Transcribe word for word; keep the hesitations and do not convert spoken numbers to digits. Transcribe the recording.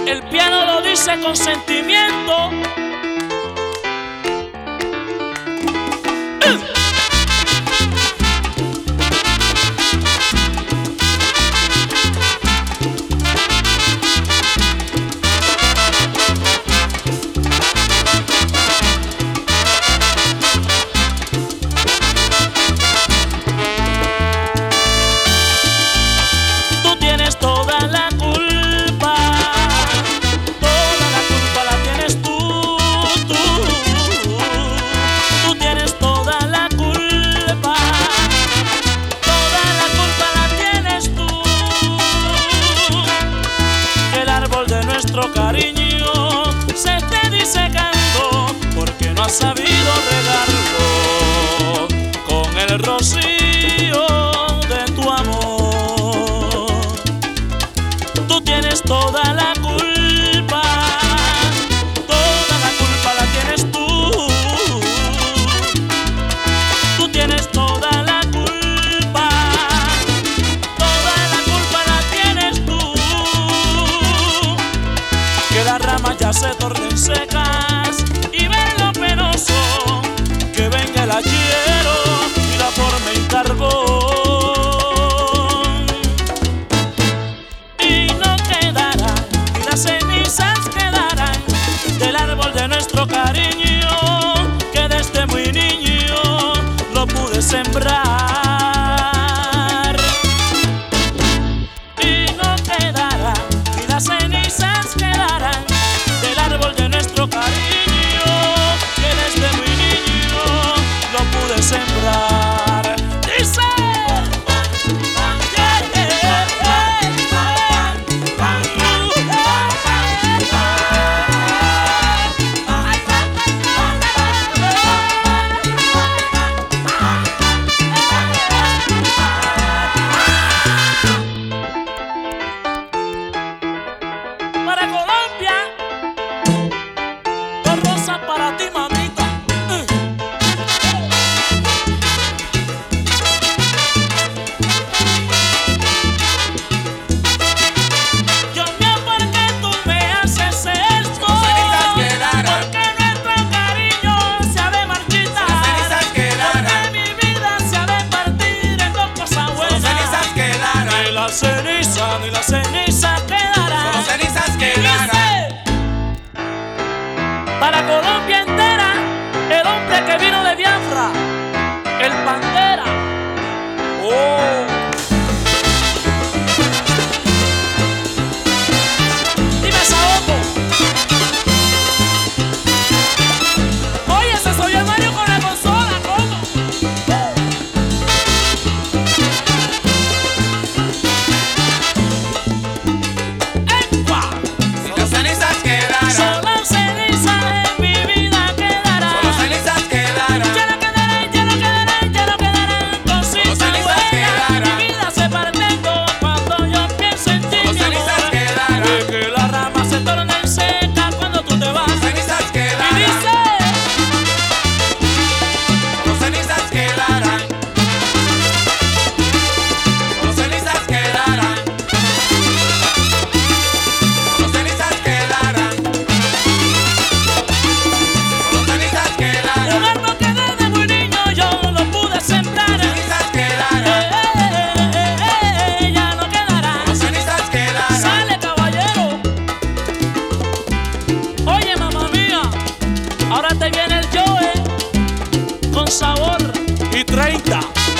El piano lo dice con sentimiento. Nuestro cariño se esté disecando porque no has sabido regarlo con el rocío de tu amor. Tú tienes toda la culpa, toda la culpa la tienes tú. Tú tienes toda la culpa, toda la culpa la tienes tú. Que las ramas ya se tornen secas y ver lo penoso que venga el hachiero y la forme en carbón. Y no quedará, y las cenizas quedarán del árbol de nuestro cariño que desde muy niño lo pude sembrar. Y no quedará, y las cenizas quedarán del árbol de nuestro cariño que desde muy niño lo pude sembrar. Dice para Colombia, dos rosas para ti, mamita. Dios mío, ¿por qué tú me haces esto? Sus cenizas quedarán. Porque nuestro cariño se ha de marchitar. Sus cenizas quedarán. Porque mi vida se ha de partir en dos cosas buenas. Sus cenizas quedarán. Ni la ceniza, ni la ceniza quedará. Sus cenizas quedarán. Dice, para Colombia entera, el hombre que vino de Biafra, el Pantera. Oh. Dime, Saoco. Oye, se soy el Mario con la consola, ¿cómo? ¡Epa! Si las cenizas quedarán. Solo cenizas en mi vida quedarán. Solo cenizas quedarán. Ya no quedarán, ya no quedarán, ya no quedarán cositas Solo cenizas buenas. quedarán. Mi vida se parte en dos cuando yo pienso en ti, Solo mi cenizas amor. quedarán. De que las ramas se tornen secas cuando tú te vas. Sus cenizas Y quedarán. dice, Solo cenizas quedarán. Solo cenizas quedarán. Solo cenizas quedarán. Solo cenizas un quedarán. árbol que desde muy niño yo lo pude sembrar. Cenizas Eh, quedarán. eh, eh, eh, eh, ya no quedará. Solo cenizas quedarán. Sale, caballero. Oye, mamá mía, ahora te viene el Joe con sabor y treinta.